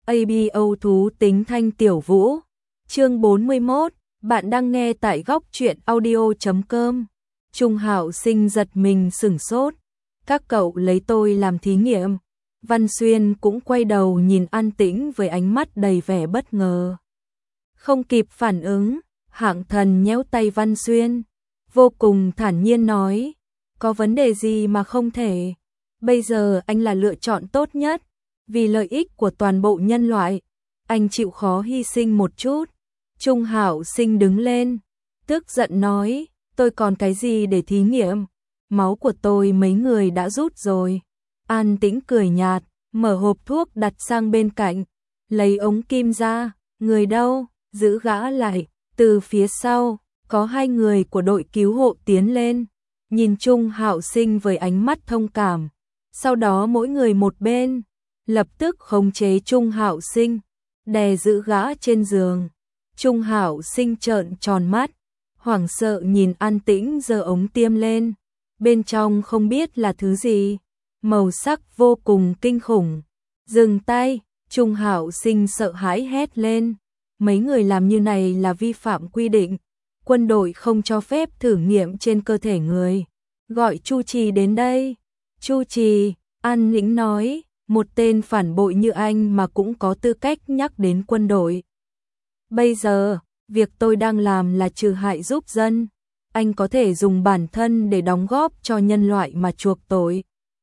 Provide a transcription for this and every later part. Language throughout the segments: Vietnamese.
ABO thú tính thanh tiểu vũ. Chương 41, bạn đang nghe tại góc truyện audio.com. Trung Hạo Sinh giật mình sửng sốt. Các cậu lấy tôi làm thí nghiệm. Văn Xuyên cũng quay đầu nhìn An Tĩnh với ánh mắt đầy vẻ bất ngờ. Không kịp phản ứng, Hạng Thần nhéo tay Văn Xuyên, vô cùng thản nhiên nói, có vấn đề gì mà không thể. Bây giờ anh là lựa chọn tốt nhất, vì lợi ích của toàn bộ nhân loại, anh chịu khó hy sinh một chút. Trung Hạo Sinh đứng lên, tức giận nói, tôi còn cái gì để thí nghiệm, máu của tôi mấy người đã rút rồi. An Tĩnh cười nhạt, mở hộp thuốc đặt sang bên cạnh, lấy ống kim ra, người đâu, giữ gã lại. Từ phía sau, có hai người của đội cứu hộ tiến lên, nhìn Trung Hạo Sinh với ánh mắt thông cảm, sau đó mỗi người một bên, lập tức khống chế Trung Hạo Sinh, đè giữ gã trên giường. Trung Hạo Sinh trợn tròn mắt, hoảng sợ nhìn An Tĩnh giơ ống tiêm lên, bên trong không biết là thứ gì, màu sắc vô cùng kinh khủng. Dừng tay, Trung Hạo Sinh sợ hãi hét lên, mấy người làm như này là vi phạm quy định, quân đội không cho phép thử nghiệm trên cơ thể người. Gọi Chu Trì đến đây. Chu Trì, An Tĩnh nói, một tên phản bội như anh mà cũng có tư cách nhắc đến quân đội. Bây giờ, việc tôi đang làm là trừ hại giúp dân, anh có thể dùng bản thân để đóng góp cho nhân loại mà chuộc tội.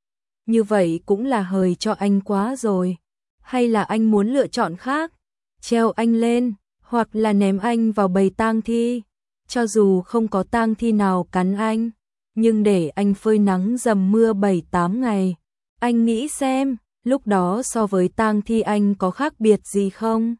Như vậy cũng là hời cho anh quá rồi. Hay là anh muốn lựa chọn khác? Treo anh lên, hoặc là ném anh vào bầy tang thi. Cho dù không có tang thi nào cắn anh, nhưng để anh phơi nắng dầm mưa 7-8 ngày. Anh nghĩ xem, lúc đó so với tang thi anh có khác biệt gì không?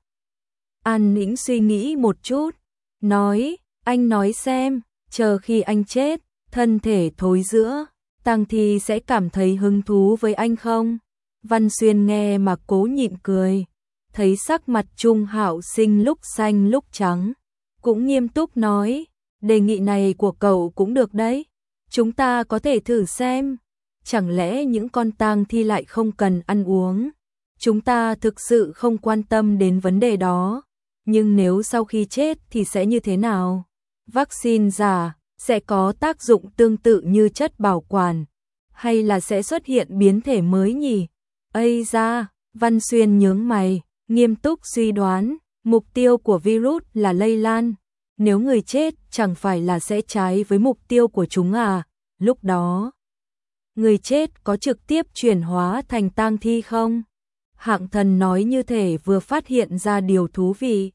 An Tĩnh suy nghĩ một chút, nói, anh nói xem, chờ khi anh chết, thân thể thối rữa, tang thi sẽ cảm thấy hứng thú với anh không? Văn Xuyên nghe mà cố nhịn cười, thấy sắc mặt Trung Hạo Sinh lúc xanh lúc trắng, cũng nghiêm túc nói, đề nghị này của cậu cũng được đấy, chúng ta có thể thử xem, chẳng lẽ những con tang thi lại không cần ăn uống? Chúng ta thực sự không quan tâm đến vấn đề đó, nhưng nếu sau khi chết thì sẽ như thế nào? Vaccine giả sẽ có tác dụng tương tự như chất bảo quản, hay là sẽ xuất hiện biến thể mới nhỉ? Ây da, Văn Xuyên nhướng mày, nghiêm túc suy đoán, mục tiêu của virus là lây lan, nếu người chết chẳng phải là sẽ trái với mục tiêu của chúng à? Lúc đó, người chết có trực tiếp chuyển hóa thành tang thi không? Hạng Thần nói như thể vừa phát hiện ra điều thú vị.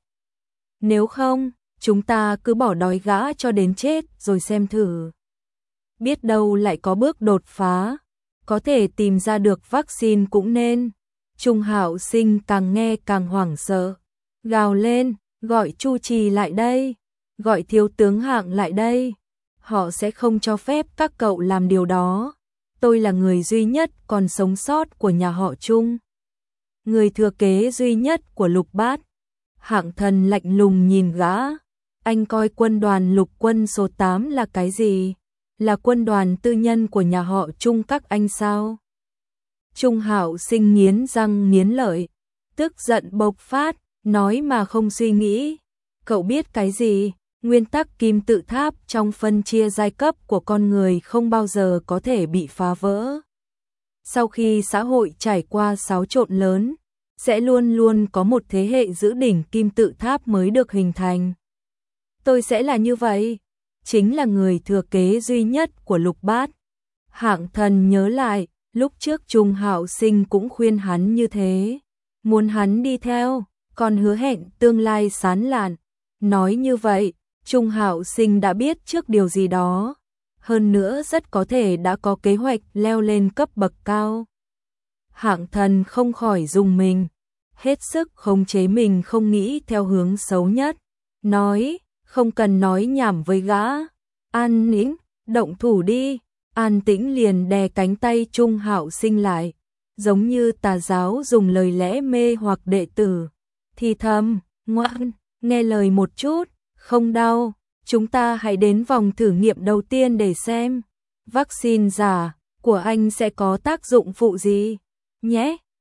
Nếu không, chúng ta cứ bỏ đói gã cho đến chết rồi xem thử. Biết đâu lại có bước đột phá, có thể tìm ra được vaccine cũng nên. Trung Hạo Sinh càng nghe càng hoảng sợ, gào lên, gọi Chu Trì lại đây, gọi thiếu tướng Hạng lại đây. Họ sẽ không cho phép các cậu làm điều đó. Tôi là người duy nhất còn sống sót của nhà họ Trung, người thừa kế duy nhất của Lục Bát. Hạng Thần lạnh lùng nhìn gã, anh coi quân đoàn lục quân số 8 là cái gì? Là quân đoàn tư nhân của nhà họ Trung các anh sao? Trung Hạo Sinh nghiến răng nghiến lợi, tức giận bộc phát, nói mà không suy nghĩ. Cậu biết cái gì? Nguyên tắc kim tự tháp trong phân chia giai cấp của con người không bao giờ có thể bị phá vỡ. Sau khi xã hội trải qua xáo trộn lớn, sẽ luôn luôn có một thế hệ giữ đỉnh kim tự tháp mới được hình thành. Tôi sẽ là như vậy, chính là người thừa kế duy nhất của Lục Bát. Hạng Thần nhớ lại, lúc trước Trung Hạo Sinh cũng khuyên hắn như thế, muốn hắn đi theo, còn hứa hẹn tương lai sáng lạn. Nói như vậy, Trung Hạo Sinh đã biết trước điều gì đó, hơn nữa rất có thể đã có kế hoạch leo lên cấp bậc cao. Hạng Thần không khỏi rùng mình, hết sức khống chế mình không nghĩ theo hướng xấu nhất, nói, không cần nói nhảm với gã. An Tĩnh, động thủ đi. An Tĩnh liền đè cánh tay Trung Hạo Sinh lại, giống như tà giáo dùng lời lẽ mê hoặc đệ tử, thì thầm, ngoan, nghe lời một chút, không đau, chúng ta hãy đến vòng thử nghiệm đầu tiên để xem, vaccine giả của anh sẽ có tác dụng phụ gì, nhé.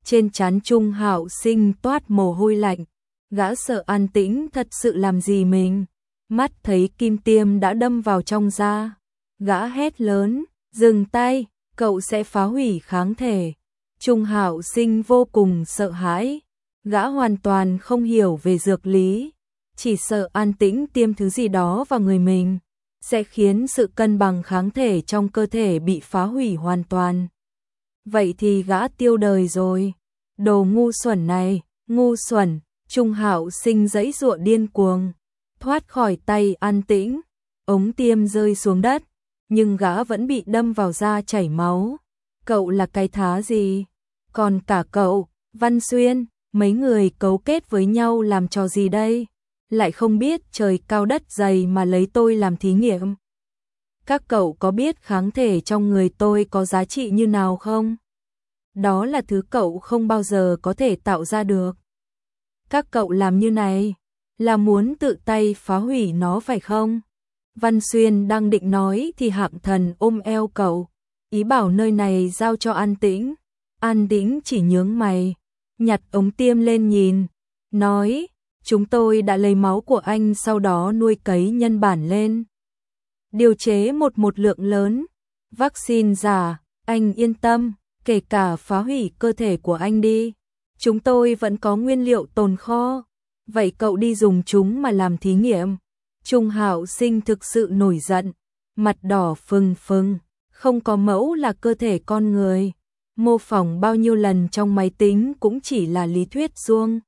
Trên trán Trung Hạo Sinh toát mồ hôi lạnh, gã sợ An Tĩnh thật sự làm gì mình. Mắt thấy kim tiêm đã đâm vào trong da, gã hét lớn, dừng tay, cậu sẽ phá hủy kháng thể. Trung Hạo Sinh vô cùng sợ hãi, gã hoàn toàn không hiểu về dược lý, chỉ sợ An Tĩnh tiêm thứ gì đó vào người mình, sẽ khiến sự cân bằng kháng thể trong cơ thể bị phá hủy hoàn toàn. Vậy thì gã tiêu đời rồi. Đồ ngu xuẩn này, ngu xuẩn. Trung Hạo Sinh giãy giụa điên cuồng, thoát khỏi tay An Tĩnh, ống tiêm rơi xuống đất, nhưng gã vẫn bị đâm vào da chảy máu. Cậu là cái thá gì? Còn cả cậu, Văn Xuyên, mấy người cấu kết với nhau làm trò gì đây? Lại không biết trời cao đất dày mà lấy tôi làm thí nghiệm. Các cậu có biết kháng thể trong người tôi có giá trị như nào không? Đó là thứ cậu không bao giờ có thể tạo ra được. Các cậu làm như này là muốn tự tay phá hủy nó phải không? Văn Xuyên đang định nói thì Hạng Thần ôm eo cậu, ý bảo nơi này giao cho An Tĩnh. An Tĩnh chỉ nhướng mày, nhặt ống tiêm lên nhìn, nói, chúng tôi đã lấy máu của anh sau đó nuôi cấy nhân bản lên. Điều chế một lượng lớn, vaccine giả, anh yên tâm, kể cả phá hủy cơ thể của anh đi. Chúng tôi vẫn có nguyên liệu tồn kho, vậy cậu đi dùng chúng mà làm thí nghiệm. Trung Hạo Sinh thực sự nổi giận, mặt đỏ phừng phừng, không có mẫu là cơ thể con người, mô phỏng bao nhiêu lần trong máy tính cũng chỉ là lý thuyết suông.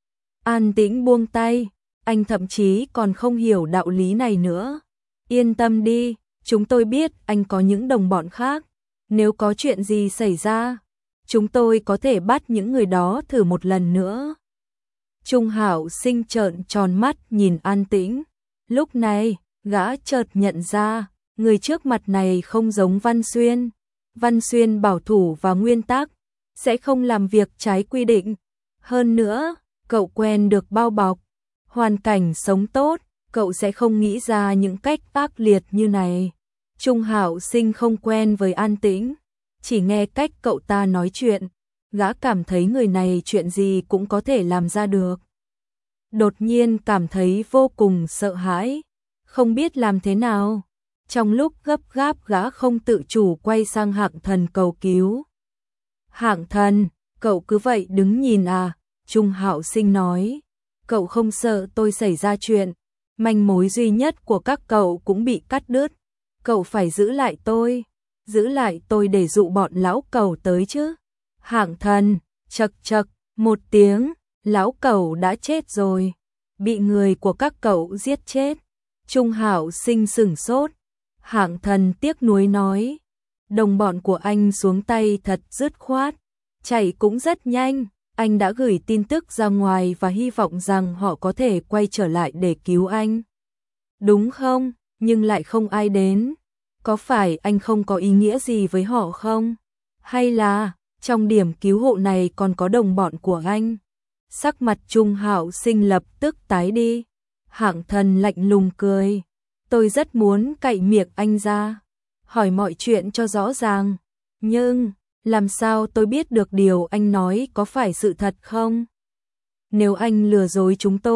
An Tĩnh buông tay, anh thậm chí còn không hiểu đạo lý này nữa. Yên tâm đi, chúng tôi biết anh có những đồng bọn khác, nếu có chuyện gì xảy ra, chúng tôi có thể bắt những người đó thử một lần nữa. Trung Hạo Sinh trợn tròn mắt nhìn An Tĩnh. Lúc này, gã chợt nhận ra, người trước mặt này không giống Văn Xuyên. Văn Xuyên bảo thủ và nguyên tắc, sẽ không làm việc trái quy định. Hơn nữa, cậu quen được bao bọc, hoàn cảnh sống tốt, cậu sẽ không nghĩ ra những cách ác liệt như này. Trung Hạo Sinh không quen với An Tĩnh, chỉ nghe cách cậu ta nói chuyện, gã cảm thấy người này chuyện gì cũng có thể làm ra được. Đột nhiên cảm thấy vô cùng sợ hãi, không biết làm thế nào. Trong lúc gấp gáp gã không tự chủ quay sang Hạng Thần cầu cứu. Hạng Thần, cậu cứ vậy đứng nhìn à? Trung Hạo Sinh nói, cậu không sợ tôi xảy ra chuyện, manh mối duy nhất của các cậu cũng bị cắt đứt. Cậu phải giữ lại tôi để dụ bọn lão cẩu tới chứ. Hạng Thần, chậc chậc, một tiếng, lão cẩu đã chết rồi, bị người của các cậu giết chết. Trung Hạo Sinh sửng sốt. Hạng Thần tiếc nuối nói, đồng bọn của anh xuống tay thật dứt khoát, chạy cũng rất nhanh, anh đã gửi tin tức ra ngoài và hy vọng rằng họ có thể quay trở lại để cứu anh. Đúng không? Nhưng lại không ai đến. Có phải anh không có ý nghĩa gì với họ không? Hay là trong điểm cứu hộ này còn có đồng bọn của anh? Sắc mặt Trung Hạo Sinh lập tức tái đi. Hạng Thần lạnh lùng cười, tôi rất muốn cạy miệng anh ra, hỏi mọi chuyện cho rõ ràng, nhưng làm sao tôi biết được điều anh nói có phải sự thật không? Nếu anh lừa dối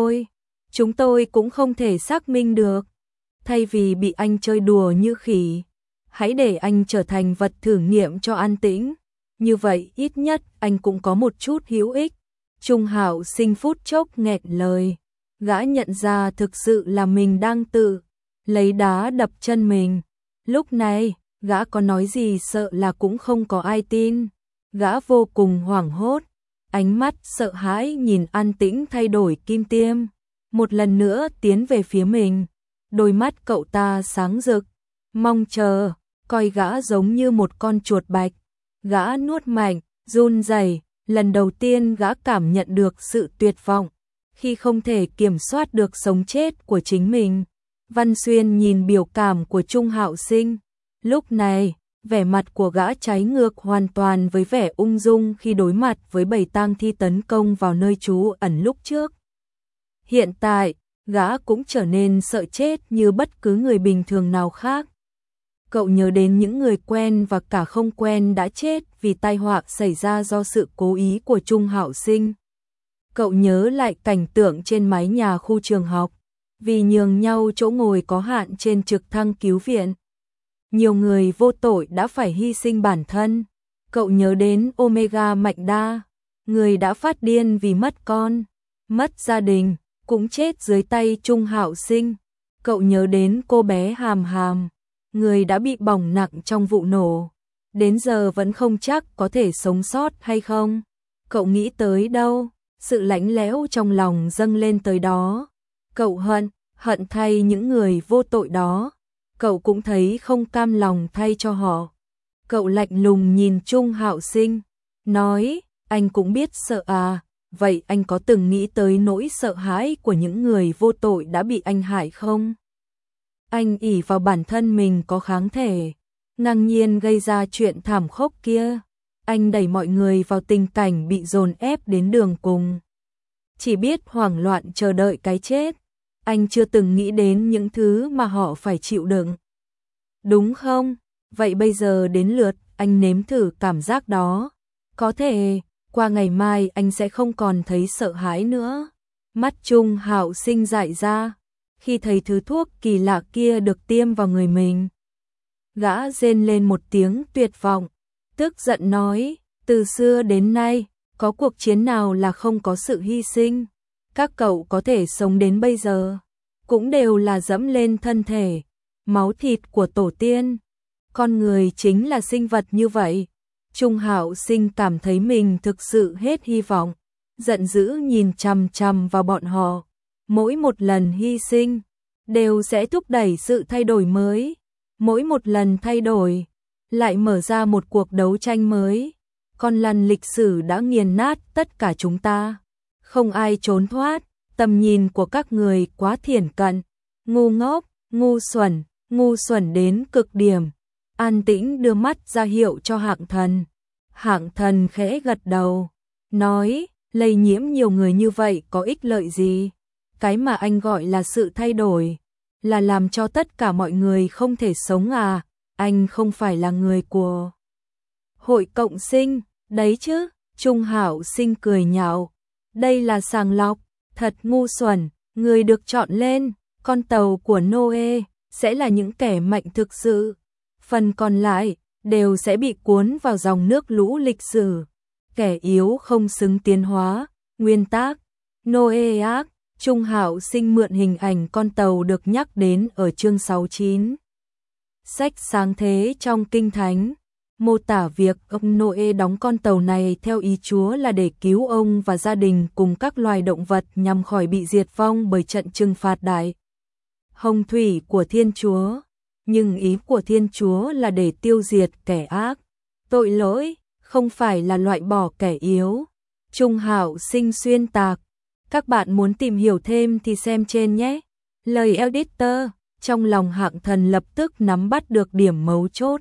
chúng tôi cũng không thể xác minh được. Thay vì bị anh chơi đùa như khỉ, hãy để anh trở thành vật thử nghiệm cho An Tĩnh, như vậy ít nhất anh cũng có một chút hữu ích. Trung Hạo Sinh phút chốc nghẹn lời, gã nhận ra thực sự là mình đang tự lấy đá đập chân mình. Lúc này, gã có nói gì sợ là cũng không có ai tin. Gã vô cùng hoảng hốt, ánh mắt sợ hãi nhìn An Tĩnh thay đổi kim tiêm, một lần nữa tiến về phía mình. Đôi mắt cậu ta sáng rực, mong chờ, coi gã giống như một con chuột bạch. Gã nuốt mạnh, run rẩy, lần đầu tiên gã cảm nhận được sự tuyệt vọng, khi không thể kiểm soát được sống chết của chính mình. Văn Xuyên nhìn biểu cảm của Trung Hạo Sinh, lúc này, vẻ mặt của gã trái ngược hoàn toàn với vẻ ung dung khi đối mặt với bầy tang thi tấn công vào nơi trú ẩn lúc trước. Hiện tại, gã cũng trở nên sợ chết như bất cứ người bình thường nào khác. Cậu nhớ đến những người quen và cả không quen đã chết vì vì tai họa xảy ra do sự cố ý của Trung Hạo Sinh. Cậu nhớ lại cảnh tượng trên mái nhà khu trường học, vì nhường nhau chỗ ngồi có hạn trên trực thăng cứu viện. Nhiều người vô tội đã phải hy sinh bản thân. Cậu nhớ đến Omega Mạnh Đa, người đã phát điên vì mất con, mất gia đình, cũng chết dưới tay Trung Hạo Sinh. Cậu nhớ đến cô bé Hàm Hàm, người đã bị bỏng nặng trong vụ nổ, đến giờ vẫn không chắc có thể sống sót hay không. Cậu nghĩ tới đâu, sự lạnh lẽo trong lòng dâng lên tới đó. Cậu hận thay những người vô tội đó. Cậu cũng thấy không cam lòng thay cho họ. Cậu lạnh lùng nhìn Trung Hạo Sinh, nói, anh cũng biết sợ à, vậy anh có từng nghĩ tới nỗi sợ hãi của những người vô tội đã bị anh hại không? Anh ỷ vào bản thân mình có kháng thể, ngang nhiên gây ra chuyện thảm khốc kia. Anh đẩy mọi người vào tình cảnh bị dồn ép đến đường cùng, chỉ biết hoảng loạn chờ đợi cái chết. Anh chưa từng nghĩ đến những thứ mà họ phải chịu đựng. Đúng không? Vậy bây giờ đến lượt anh nếm thử cảm giác đó. Có thể, qua ngày mai anh sẽ không còn thấy sợ hãi nữa. Mắt Trung Hạo Sinh dại ra, khi thấy thứ thuốc kỳ lạ kia được tiêm vào người mình. Gã rên lên một tiếng tuyệt vọng, tức giận nói, từ xưa đến nay, có cuộc chiến nào là không có sự hy sinh. Các cậu có thể sống đến bây giờ, cũng đều là dẫm lên thân thể, máu thịt của tổ tiên. Con người chính là sinh vật như vậy. Trung Hạo Sinh cảm thấy mình thực sự hết hy vọng, giận dữ nhìn chằm chằm vào bọn họ. Mỗi một lần hy sinh, đều sẽ thúc đẩy sự thay đổi mới. Mỗi một lần thay đổi, lại mở ra một cuộc đấu tranh mới. Con lăn lịch sử đã nghiền nát tất cả chúng ta. Không ai trốn thoát, tầm nhìn của các người quá thiển cận, ngu ngốc, ngu xuẩn đến cực điểm. An Tĩnh đưa mắt ra hiệu cho Hạng Thần. Hạng Thần khẽ gật đầu, nói, lây nhiễm nhiều người như vậy có ích lợi gì? Cái mà anh gọi là sự thay đổi, là làm cho tất cả mọi người không thể sống à? Anh không phải là người của Hội Cộng sinh, đấy chứ? Trung Hạo Sinh cười nhạo, đây là sàng lọc, thật ngu xuẩn, người được chọn lên, con tàu của Noe, sẽ là những kẻ mạnh thực sự. Phần còn lại, đều sẽ bị cuốn vào dòng nước lũ lịch sử. Kẻ yếu không xứng tiến hóa, nguyên tác, Noeac. Trung Hạo Sinh mượn hình ảnh con tàu được nhắc đến ở chương 69. Sách sáng thế trong Kinh Thánh, mô tả việc ông Noe đóng con tàu này theo ý Chúa là để cứu ông và gia đình cùng các loài động vật nhằm khỏi bị diệt vong bởi trận trừng phạt đại hồng thủy của Thiên Chúa. Nhưng ý của Thiên Chúa là để tiêu diệt kẻ ác, tội lỗi, không phải là loại bỏ kẻ yếu. Trung Hạo Sinh xuyên tạc. Các bạn muốn tìm hiểu thêm thì xem trên nhé. Lời editor, trong lòng Hạng Thần lập tức nắm bắt được điểm mấu chốt.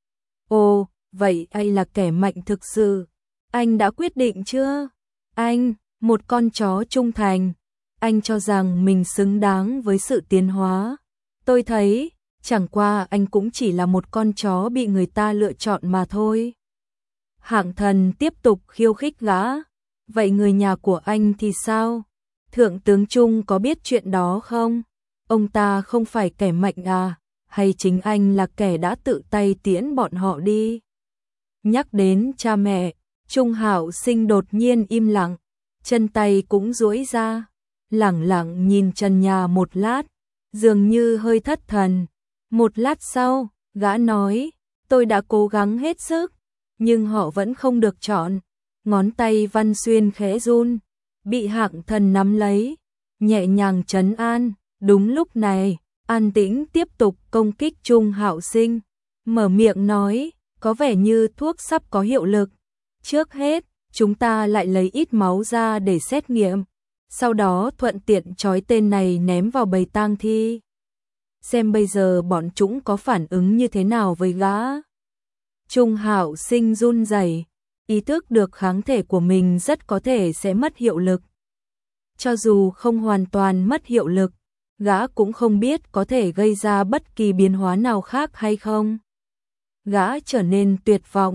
Ồ, vậy anh là kẻ mạnh thực sự. Anh đã quyết định chưa? Anh, một con chó trung thành. Anh cho rằng mình xứng đáng với sự tiến hóa. Tôi thấy, chẳng qua anh cũng chỉ là một con chó bị người ta lựa chọn mà thôi. Hạng Thần tiếp tục khiêu khích gã. Vậy người nhà của anh thì sao? Thượng tướng Trung có biết chuyện đó không? Ông ta không phải kẻ mạnh à? Hay chính anh là kẻ đã tự tay tiễn bọn họ đi? Nhắc đến cha mẹ, Trung Hạo Sinh đột nhiên im lặng, chân tay cũng duỗi ra, lẳng lặng nhìn trần nhà một lát, dường như hơi thất thần. Một lát sau, gã nói, tôi đã cố gắng hết sức, nhưng họ vẫn không được chọn. Ngón tay Văn Xuyên khẽ run, bị Hạng Thần nắm lấy, nhẹ nhàng trấn an. Đúng lúc này, An Tĩnh tiếp tục công kích Trung Hạo Sinh, mở miệng nói, có vẻ như thuốc sắp có hiệu lực. Trước hết, chúng ta lại lấy ít máu ra để xét nghiệm, sau đó thuận tiện trói tên này ném vào bầy tang thi. Xem bây giờ bọn chúng có phản ứng như thế nào với gã. Trung Hạo Sinh run rẩy, ý thức được kháng thể của mình rất có thể sẽ mất hiệu lực. Cho dù không hoàn toàn mất hiệu lực, gã cũng không biết có thể gây ra bất kỳ biến hóa nào khác hay không. Gã trở nên tuyệt vọng,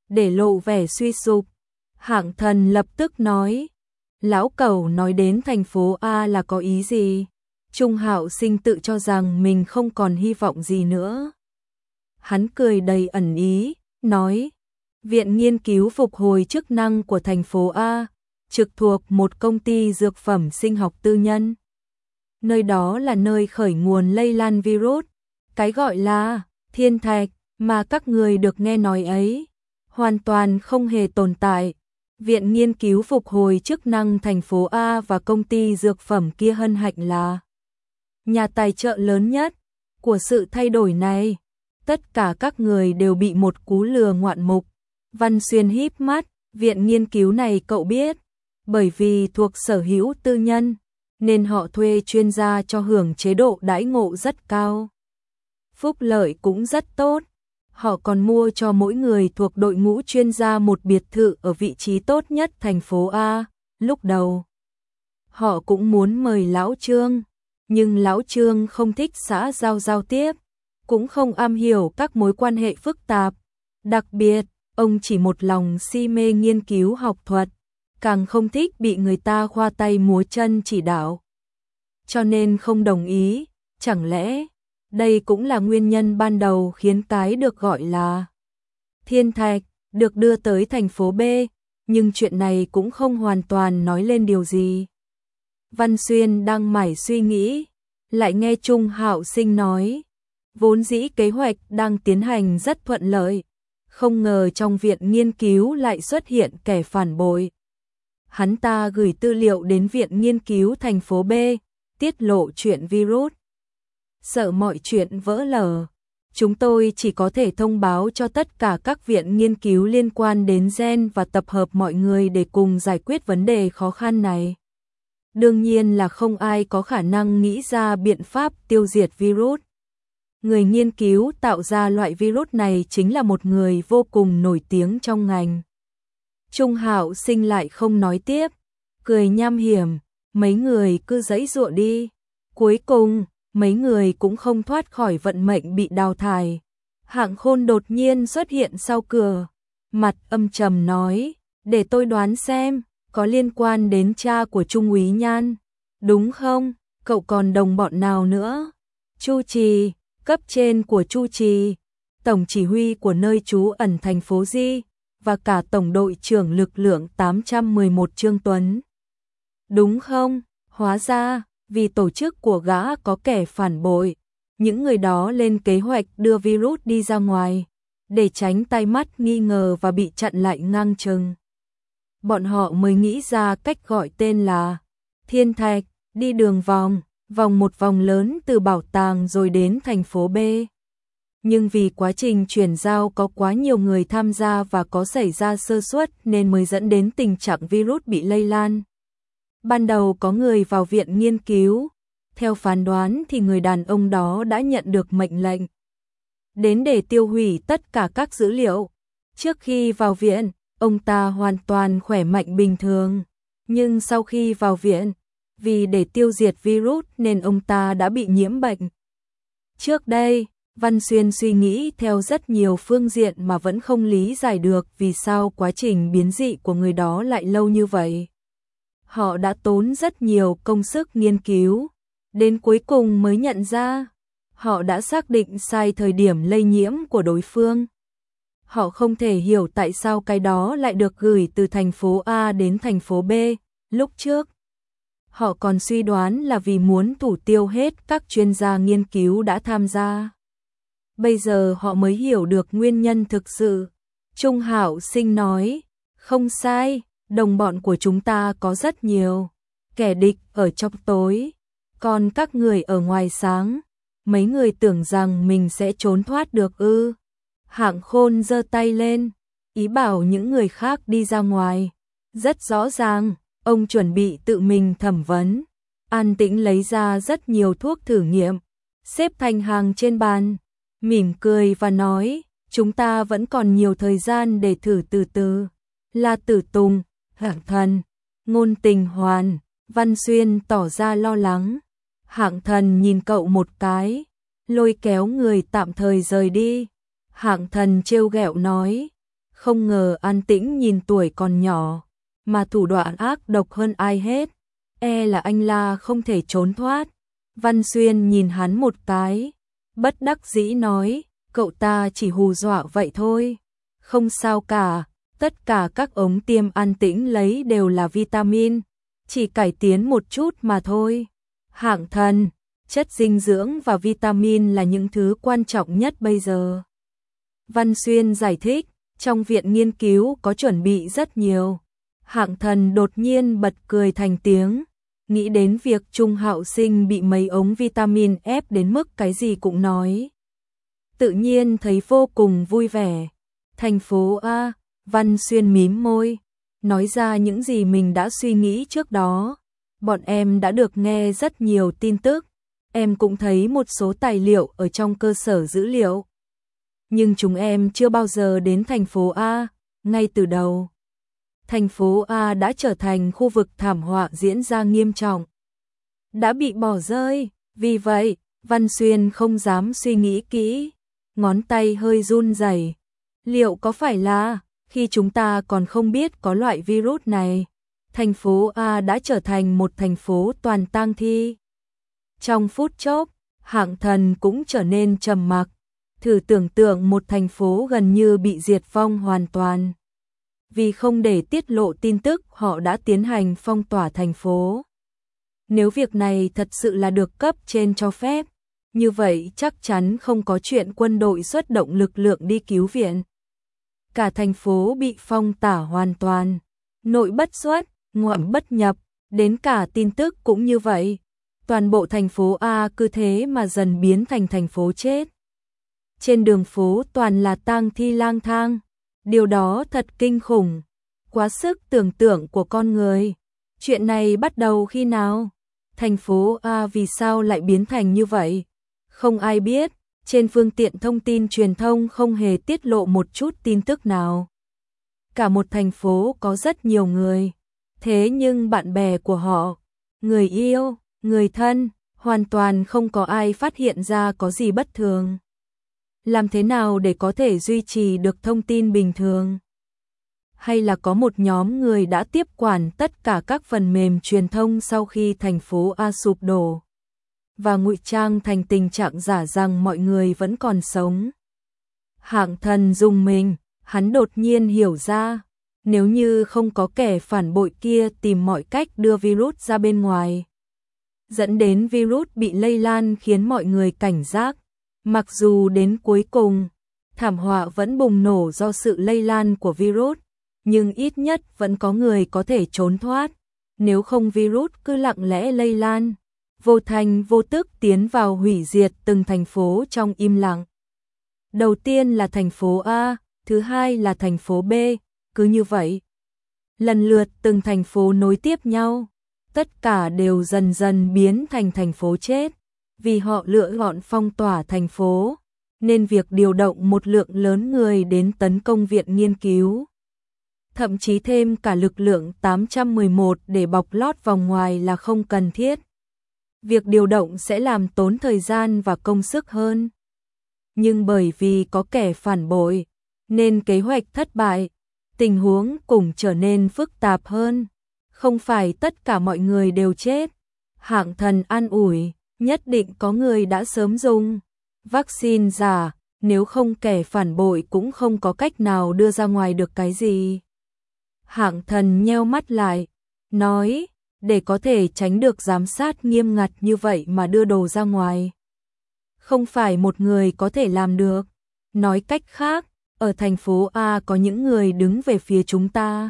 để lộ vẻ suy sụp. Hạng Thần lập tức nói, lão Cẩu nói đến thành phố A là có ý gì? Trung Hạo Sinh tự cho rằng mình không còn hy vọng gì nữa. Hắn cười đầy ẩn ý, nói, Viện Nghiên cứu Phục hồi chức năng của thành phố A, trực thuộc một công ty dược phẩm sinh học tư nhân. Nơi đó là nơi khởi nguồn lây lan virus, cái gọi là thiên thạch mà các người được nghe nói ấy, hoàn toàn không hề tồn tại. Viện Nghiên cứu Phục hồi chức năng thành phố A và công ty dược phẩm kia hân hạnh là nhà tài trợ lớn nhất của sự thay đổi này. Tất cả các người đều bị một cú lừa ngoạn mục. Văn Xuyên híp mắt, viện nghiên cứu này cậu biết, bởi vì thuộc sở hữu tư nhân, nên họ thuê chuyên gia cho hưởng chế độ đãi ngộ rất cao. Phúc lợi cũng rất tốt. Họ còn mua cho mỗi người thuộc đội ngũ chuyên gia một biệt thự ở vị trí tốt nhất thành phố A. Lúc đầu, họ cũng muốn mời Lão Trương, nhưng Lão Trương không thích xã giao tiếp, cũng không am hiểu các mối quan hệ phức tạp. Đặc biệt, ông chỉ một lòng si mê nghiên cứu học thuật, càng không thích bị người ta khoa tay múa chân chỉ đạo. Cho nên không đồng ý. Chẳng lẽ đây cũng là nguyên nhân ban đầu khiến cái được gọi là thiên thạch được đưa tới thành phố B, nhưng chuyện này cũng không hoàn toàn nói lên điều gì. Văn Xuyên đang mải suy nghĩ, lại nghe Trung Hạo Sinh nói, vốn dĩ kế hoạch đang tiến hành rất thuận lợi, không ngờ trong viện nghiên cứu lại xuất hiện kẻ phản bội. Hắn ta gửi tư liệu đến viện nghiên cứu thành phố B, tiết lộ chuyện virus. Sợ mọi chuyện vỡ lở, chúng tôi chỉ có thể thông báo cho tất cả các viện nghiên cứu liên quan đến gen và tập hợp mọi người để cùng giải quyết vấn đề khó khăn này. Đương nhiên là không ai có khả năng nghĩ ra biện pháp tiêu diệt virus. Người nghiên cứu tạo ra loại virus này chính là một người vô cùng nổi tiếng trong ngành. Trung Hạo Sinh lại không nói tiếp, cười nham hiểm, mấy người cứ giãy giụa đi. Cuối cùng, mấy người cũng không thoát khỏi vận mệnh bị đào thải. Hạng Khôn đột nhiên xuất hiện sau cửa, mặt âm trầm nói, để tôi đoán xem, có liên quan đến cha của Trung úy Nhan, đúng không? Cậu còn đồng bọn nào nữa? Chu Trì, cấp trên của Chu Trì, tổng chỉ huy của nơi trú ẩn thành phố Di, và cả tổng đội trưởng lực lượng 811 Trương Tuấn. Đúng không? Hóa ra, vì tổ chức của gã có kẻ phản bội, những người đó lên kế hoạch đưa virus đi ra ngoài, để tránh tai mắt nghi ngờ và bị chặn lại ngang chừng. Bọn họ mới nghĩ ra cách gọi tên là Thiên Thạch, đi đường vòng một vòng lớn từ bảo tàng rồi đến thành phố B. Nhưng vì quá trình chuyển giao có quá nhiều người tham gia và có xảy ra sơ suất nên mới dẫn đến tình trạng virus bị lây lan. Ban đầu có người vào viện nghiên cứu, theo phán đoán thì người đàn ông đó đã nhận được mệnh lệnh đến để tiêu hủy tất cả các dữ liệu. Trước khi vào viện, ông ta hoàn toàn khỏe mạnh bình thường, nhưng sau khi vào viện, vì để tiêu diệt virus nên ông ta đã bị nhiễm bệnh. Trước đây, Văn Xuyên suy nghĩ theo rất nhiều phương diện mà vẫn không lý giải được vì sao quá trình biến dị của người đó lại lâu như vậy. Họ đã tốn rất nhiều công sức nghiên cứu, đến cuối cùng mới nhận ra, họ đã xác định sai thời điểm lây nhiễm của đối phương. Họ không thể hiểu tại sao cái đó lại được gửi từ thành phố A đến thành phố B, lúc trước. Họ còn suy đoán là vì muốn thủ tiêu hết các chuyên gia nghiên cứu đã tham gia. Bây giờ họ mới hiểu được nguyên nhân thực sự. Trung Hạo Sinh nói, không sai, đồng bọn của chúng ta có rất nhiều, kẻ địch ở trong tối, còn các người ở ngoài sáng. Mấy người tưởng rằng mình sẽ trốn thoát được ư? Hạng Khôn giơ tay lên, ý bảo những người khác đi ra ngoài. Rất rõ ràng, ông chuẩn bị tự mình thẩm vấn. An Tĩnh lấy ra rất nhiều thuốc thử nghiệm, xếp thành hàng trên bàn, mỉm cười và nói, chúng ta vẫn còn nhiều thời gian để thử từ từ. La Tử Tùng, Hạng Thần, Ngôn Tình Hoàn, Văn Xuyên tỏ ra lo lắng. Hạng Thần nhìn cậu một cái, lôi kéo người tạm thời rời đi. Hạng Thần trêu ghẹo nói, Không ngờ An Tĩnh nhìn tuổi còn nhỏ, mà thủ đoạn ác độc hơn ai hết. Là anh La không thể trốn thoát. Văn Xuyên nhìn hắn một cái, bất đắc dĩ nói, cậu ta chỉ hù dọa vậy thôi. Không sao cả, tất cả các ống tiêm An Tĩnh lấy đều là vitamin, chỉ cải tiến một chút mà thôi. Hạng thần, chất dinh dưỡng và vitamin là những thứ quan trọng nhất bây giờ. Văn Xuyên giải thích, trong viện nghiên cứu có chuẩn bị rất nhiều. Hạng thần đột nhiên bật cười thành tiếng, nghĩ đến việc Trung Hạo Sinh bị mấy ống vitamin ép đến mức cái gì cũng nói. Tự nhiên thấy vô cùng vui vẻ. Thành phố A, Văn Xuyên mím môi, nói ra những gì mình đã suy nghĩ trước đó. Bọn em đã được nghe rất nhiều tin tức, em cũng thấy một số tài liệu ở trong cơ sở dữ liệu. Nhưng chúng em chưa bao giờ đến thành phố A, ngay từ đầu. Thành phố A đã trở thành khu vực thảm họa diễn ra nghiêm trọng. Đã bị bỏ rơi, vì vậy, Văn Xuyên không dám suy nghĩ kỹ, ngón tay hơi run rẩy. Liệu có phải là, khi chúng ta còn không biết có loại virus này, thành phố A đã trở thành một thành phố toàn tang thi? Trong phút chốc, Hạng thần cũng trở nên trầm mặc. Thử tưởng tượng một thành phố gần như bị diệt vong hoàn toàn. Vì không để tiết lộ tin tức, họ đã tiến hành phong tỏa thành phố. Nếu việc này thật sự là được cấp trên cho phép, như vậy chắc chắn không có chuyện quân đội xuất động lực lượng đi cứu viện. Cả thành phố bị phong tỏa hoàn toàn, nội bất xuất, ngoại bất nhập, đến cả tin tức cũng như vậy. Toàn bộ thành phố A cứ thế mà dần biến thành thành phố chết. Trên đường phố toàn là tang thi lang thang. Điều đó thật kinh khủng, quá sức tưởng tượng của con người. Chuyện này bắt đầu khi nào? Thành phố A vì sao lại biến thành như vậy? Không ai biết, trên phương tiện thông tin truyền thông không hề tiết lộ một chút tin tức nào. Cả một thành phố có rất nhiều người, thế nhưng bạn bè của họ, người yêu, người thân, hoàn toàn không có ai phát hiện ra có gì bất thường. Làm thế nào để có thể duy trì được thông tin bình thường? Hay là có một nhóm người đã tiếp quản tất cả các phần mềm truyền thông sau khi thành phố A sụp đổ và ngụy trang thành tình trạng giả rằng mọi người vẫn còn sống? Hạng thần rùng mình, hắn đột nhiên hiểu ra, nếu như không có kẻ phản bội kia tìm mọi cách đưa virus ra bên ngoài, dẫn đến virus bị lây lan khiến mọi người cảnh giác. Mặc dù đến cuối cùng, thảm họa vẫn bùng nổ do sự lây lan của virus, nhưng ít nhất vẫn có người có thể trốn thoát. Nếu không virus cứ lặng lẽ lây lan, vô thành vô tức tiến vào hủy diệt từng thành phố trong im lặng. Đầu tiên là thành phố A, thứ hai là thành phố B, cứ như vậy. Lần lượt từng thành phố nối tiếp nhau, tất cả đều dần dần biến thành thành phố chết. Vì họ lựa chọn phong tỏa thành phố, nên việc điều động một lượng lớn người đến tấn công viện nghiên cứu, thậm chí thêm cả lực lượng 811 để bọc lót vòng ngoài là không cần thiết. Việc điều động sẽ làm tốn thời gian và công sức hơn. Nhưng bởi vì có kẻ phản bội, nên kế hoạch thất bại, tình huống cũng trở nên phức tạp hơn. Không phải tất cả mọi người đều chết. Hạng thần an ủi, nhất định có người đã sớm dùng vaccine giả, nếu không kẻ phản bội cũng không có cách nào đưa ra ngoài được cái gì. Hạng thần nheo mắt lại, nói, để có thể tránh được giám sát nghiêm ngặt như vậy mà đưa đồ ra ngoài, không phải một người có thể làm được. Nói cách khác, ở thành phố A có những người đứng về phía chúng ta.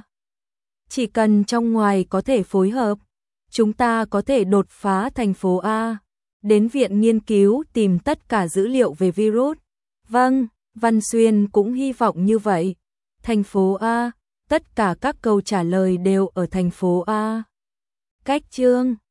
Chỉ cần trong ngoài có thể phối hợp, chúng ta có thể đột phá thành phố A, đến viện nghiên cứu tìm tất cả dữ liệu về virus. Vâng, Văn Xuyên cũng hy vọng như vậy. Thành phố A, tất cả các câu trả lời đều ở thành phố A. Cách chương